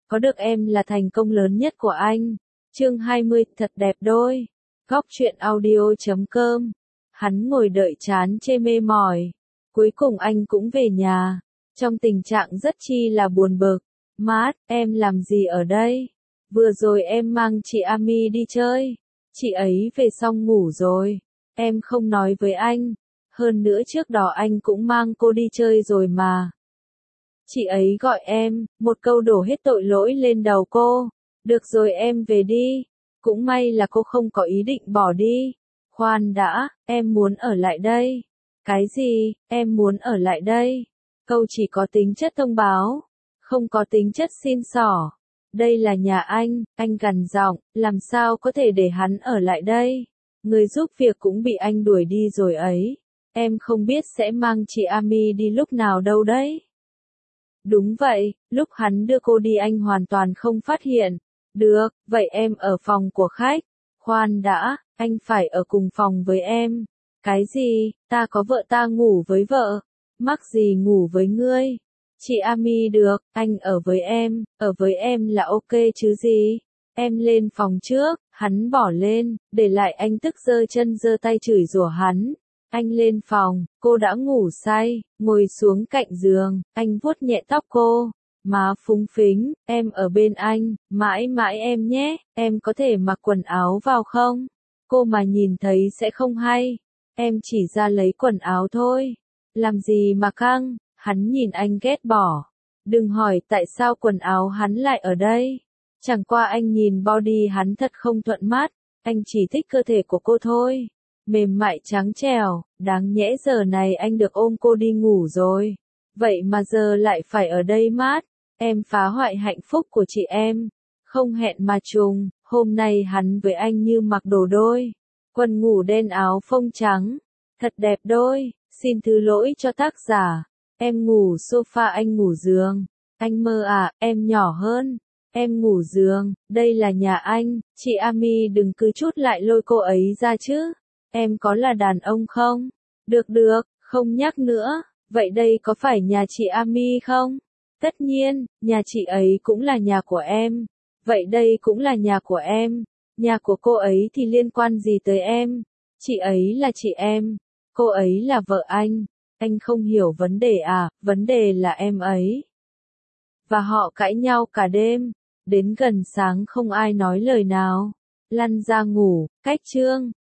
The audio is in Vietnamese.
có được em là thành công lớn nhất của anh. Chương 20, thật đẹp đôi. Góc truyện audio.com. Hắn ngồi đợi chán chê mê mỏi. Cuối cùng anh cũng về nhà, trong tình trạng rất chi là buồn bực. Mát, em làm gì ở đây? Vừa rồi em mang chị Ami đi chơi. Chị ấy về xong ngủ rồi. Em không nói với anh. Hơn nữa trước đó anh cũng mang cô đi chơi rồi mà. Chị ấy gọi em, một câu đổ hết tội lỗi lên đầu cô. Được rồi em về đi. Cũng may là cô không có ý định bỏ đi. Khoan đã, em muốn ở lại đây. Cái gì, em muốn ở lại đây? Câu chỉ có tính chất thông báo, không có tính chất xin xỏ. Đây là nhà anh gằn giọng, làm sao có thể để hắn ở lại đây? Người giúp việc cũng bị anh đuổi đi rồi ấy. Em không biết sẽ mang chị Ami đi lúc nào đâu đấy. Đúng vậy, lúc hắn đưa cô đi anh hoàn toàn không phát hiện. Được, vậy em ở phòng của khách. Khoan đã, anh phải ở cùng phòng với em. Cái gì, ta có vợ ta ngủ với vợ. Mắc gì ngủ với ngươi? Chị Ami được, anh ở với em là ok chứ gì? Em lên phòng trước, hắn bỏ lên, để lại anh tức giơ chân giơ tay chửi rủa hắn. Anh lên phòng, cô đã ngủ say, ngồi xuống cạnh giường, anh vuốt nhẹ tóc cô. Má phúng phính, em ở bên anh, mãi mãi em nhé, em có thể mặc quần áo vào không? Cô mà nhìn thấy sẽ không hay. Em chỉ ra lấy quần áo thôi. Làm gì mà căng, hắn nhìn anh ghét bỏ. Đừng hỏi tại sao quần áo hắn lại ở đây. Chẳng qua anh nhìn body hắn thật không thuận mắt, anh chỉ thích cơ thể của cô thôi. Mềm mại trắng trẻo, đáng nhẽ giờ này anh được ôm cô đi ngủ rồi. Vậy mà giờ lại phải ở đây mát, em phá hoại hạnh phúc của chị em. Không hẹn mà trùng, hôm nay hắn với anh như mặc đồ đôi. Quần ngủ đen áo phông trắng, thật đẹp đôi, xin thứ lỗi cho tác giả. Em ngủ sofa anh ngủ giường, anh mơ à, em nhỏ hơn. Em ngủ giường, đây là nhà anh, chị Ami đừng cứ chút lại lôi cô ấy ra chứ. Em có là đàn ông không? Được được, không nhắc nữa, vậy đây có phải nhà chị Ami không? Tất nhiên, nhà chị ấy cũng là nhà của em. Vậy đây cũng là nhà của em. Nhà của cô ấy thì liên quan gì tới em? Chị ấy là chị em. Cô ấy là vợ anh không hiểu vấn đề à, vấn đề là em ấy. Và họ cãi nhau cả đêm, đến gần sáng không ai nói lời nào. Lăn ra ngủ, cách chương.